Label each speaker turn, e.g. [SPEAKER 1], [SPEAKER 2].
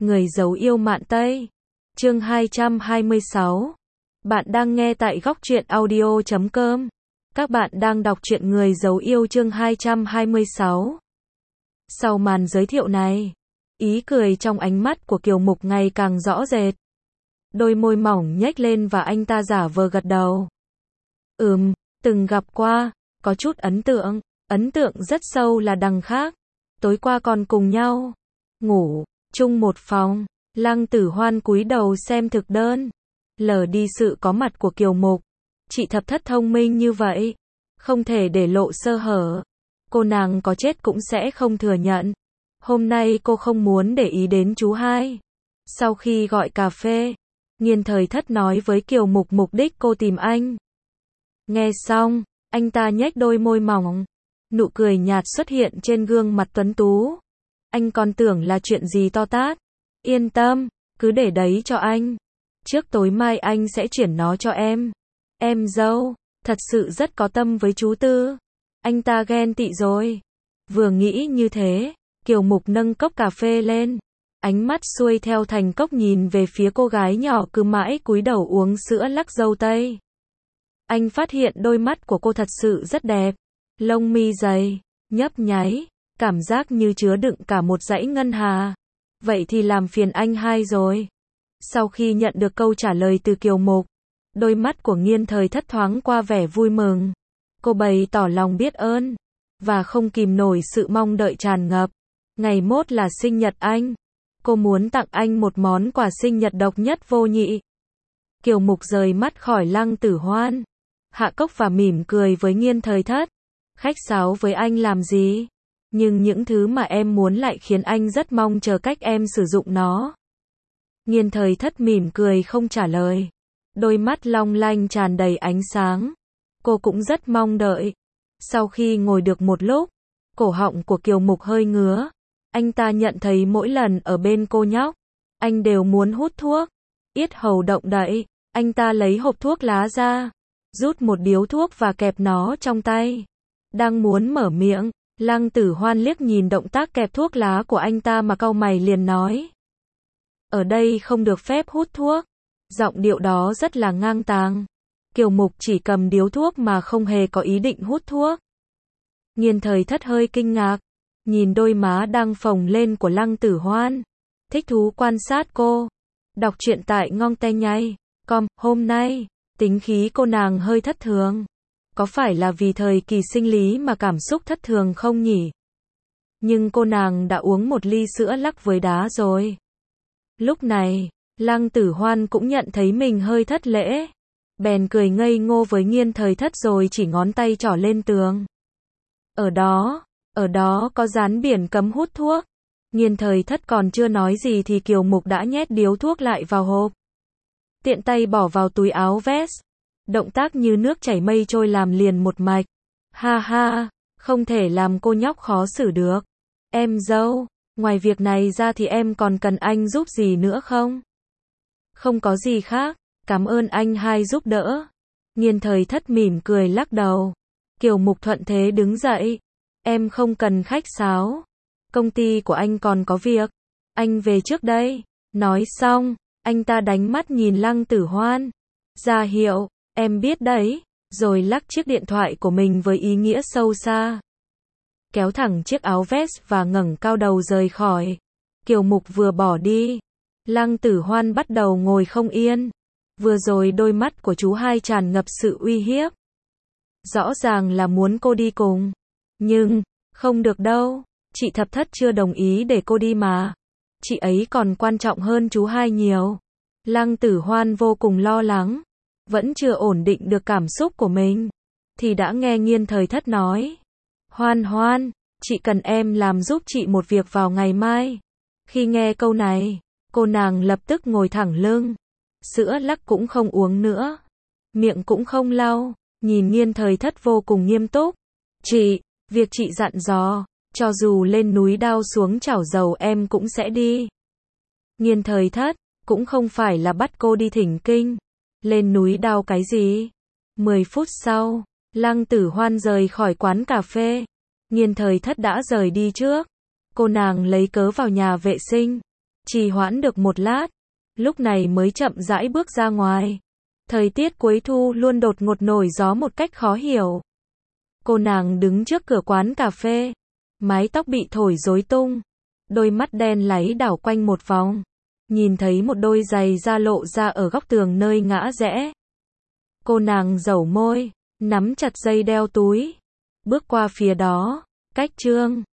[SPEAKER 1] Người giấu yêu Mạn Tây. Chương 226. Bạn đang nghe tại góc truyện audio.com. Các bạn đang đọc truyện Người giấu yêu chương 226. Sau màn giới thiệu này, ý cười trong ánh mắt của Kiều Mục ngày càng rõ rệt. Đôi môi mỏng nhếch lên và anh ta giả vờ gật đầu. Từng gặp qua, có chút ấn tượng rất sâu là đằng khác. Tối qua còn cùng nhau ngủ chung một phòng. Lăng Tử Hoan cúi đầu xem thực đơn, lờ đi sự có mặt của Kiều Mục. Chị Thập Thất thông minh như vậy, không thể để lộ sơ hở. Cô nàng có chết cũng sẽ không thừa nhận. Hôm nay cô không muốn để ý đến chú hai. Sau khi gọi cà phê, Nghiên Thời Thất nói với Kiều Mục mục đích cô tìm anh. Nghe xong, anh ta nhếch đôi môi mỏng, nụ cười nhạt xuất hiện trên gương mặt tuấn tú. Anh còn tưởng là chuyện gì to tát. Yên tâm, cứ để đấy cho anh. Trước tối mai anh sẽ chuyển nó cho em. Em dâu, thật sự rất có tâm với chú Tư. Anh ta ghen tị rồi. Vừa nghĩ như thế, Kiều Mục nâng cốc cà phê lên. Ánh mắt xuôi theo thành cốc nhìn về phía cô gái nhỏ cứ mãi cúi đầu uống sữa lắc dâu tây. Anh phát hiện đôi mắt của cô thật sự rất đẹp. Lông mi dày, nhấp nháy, cảm giác như chứa đựng cả một dãy ngân hà. Vậy thì làm phiền anh hai rồi. Sau khi nhận được câu trả lời từ Kiều Mục, đôi mắt của Nghiên Thời Thất thoáng qua vẻ vui mừng. Cô bày tỏ lòng biết ơn, và không kìm nổi sự mong đợi tràn ngập. Ngày mốt là sinh nhật anh. Cô muốn tặng anh một món quà sinh nhật độc nhất vô nhị. Kiều Mục rời mắt khỏi Lăng Tử Hoan, hạ cốc và mỉm cười với Nghiên Thời Thất. Khách sáo với anh làm gì? Nhưng những thứ mà em muốn lại khiến anh rất mong chờ cách em sử dụng nó. Nghiên Thời Thất mỉm cười không trả lời. Đôi mắt long lanh tràn đầy ánh sáng. Cô cũng rất mong đợi. Sau khi ngồi được một lúc, cổ họng của Kiều Mục hơi ngứa. Anh ta nhận thấy mỗi lần ở bên cô nhóc, anh đều muốn hút thuốc. Yết hầu động đậy, anh ta lấy hộp thuốc lá ra, rút một điếu thuốc và kẹp nó trong tay. Đang muốn mở miệng, Lăng Tử Hoan liếc nhìn động tác kẹp thuốc lá của anh ta mà cau mày liền nói. Ở đây không được phép hút thuốc. Giọng điệu đó rất là ngang tàng. Kiều Mục chỉ cầm điếu thuốc mà không hề có ý định hút thuốc. Nghiên Thời Thất hơi kinh ngạc, nhìn đôi má đang phồng lên của Lăng Tử Hoan, thích thú quan sát cô. Đọc truyện tại ngongtehnyai.com. Hôm nay, tính khí cô nàng hơi thất thường. Có phải là vì thời kỳ sinh lý mà cảm xúc thất thường không nhỉ? Nhưng cô nàng đã uống một ly sữa lắc với đá rồi. Lúc này, Lăng Tử Hoan cũng nhận thấy mình hơi thất lễ. Bèn cười ngây ngô với Nghiên Thời Thất rồi chỉ ngón tay trỏ lên tường. Ở đó có dán biển cấm hút thuốc. Nghiên Thời Thất còn chưa nói gì thì Kiều Mục đã nhét điếu thuốc lại vào hộp. Tiện tay bỏ vào túi áo vest. Động tác như nước chảy mây trôi làm liền một mạch. Ha ha, không thể làm cô nhóc khó xử được. Em dâu, ngoài việc này ra thì em còn cần anh giúp gì nữa không? Không có gì khác, cảm ơn anh hai giúp đỡ. Nghiên Thời Thất mỉm cười lắc đầu. Kiều Mục thuận thế đứng dậy. Em không cần khách sáo. Công ty của anh còn có việc. Anh về trước đây. Nói xong, anh ta đánh mắt nhìn Lăng Tử Hoan. Ra hiệu, em biết đấy, rồi lắc chiếc điện thoại của mình với ý nghĩa sâu xa. Kéo thẳng chiếc áo vest và ngẩng cao đầu rời khỏi. Kiều Mục vừa bỏ đi, Lăng Tử Hoan bắt đầu ngồi không yên. Vừa rồi đôi mắt của chú hai tràn ngập sự uy hiếp. Rõ ràng là muốn cô đi cùng. Nhưng, không được đâu, chị Thập Thất chưa đồng ý để cô đi mà. Chị ấy còn quan trọng hơn chú hai nhiều. Lăng Tử Hoan vô cùng lo lắng. Vẫn chưa ổn định được cảm xúc của mình, thì đã nghe Nghiên Thời Thất nói. Hoan Hoan, chị cần em làm giúp chị một việc vào ngày mai. Khi nghe câu này, cô nàng lập tức ngồi thẳng lưng. Sữa lắc cũng không uống nữa. Miệng cũng không lau, nhìn Nghiên Thời Thất vô cùng nghiêm túc. Chị, việc chị dặn dò, cho dù lên núi đao xuống chảo dầu em cũng sẽ đi. Nghiên Thời Thất, cũng không phải là bắt cô đi thỉnh kinh. Lên núi đao cái gì? 10 phút sau, Lăng Tử Hoan rời khỏi quán cà phê. Nghiên Thời Thất đã rời đi trước. Cô nàng lấy cớ vào nhà vệ sinh. Trì hoãn được một lát, lúc này mới chậm rãi bước ra ngoài. Thời tiết cuối thu luôn đột ngột nổi gió một cách khó hiểu. Cô nàng đứng trước cửa quán cà phê, mái tóc bị thổi rối tung, đôi mắt đen láy đảo quanh một vòng, nhìn thấy một đôi giày da lộ ra ở góc tường nơi ngã rẽ. Cô nàng dẩu môi, nắm chặt dây đeo túi, bước qua phía đó, cách Trương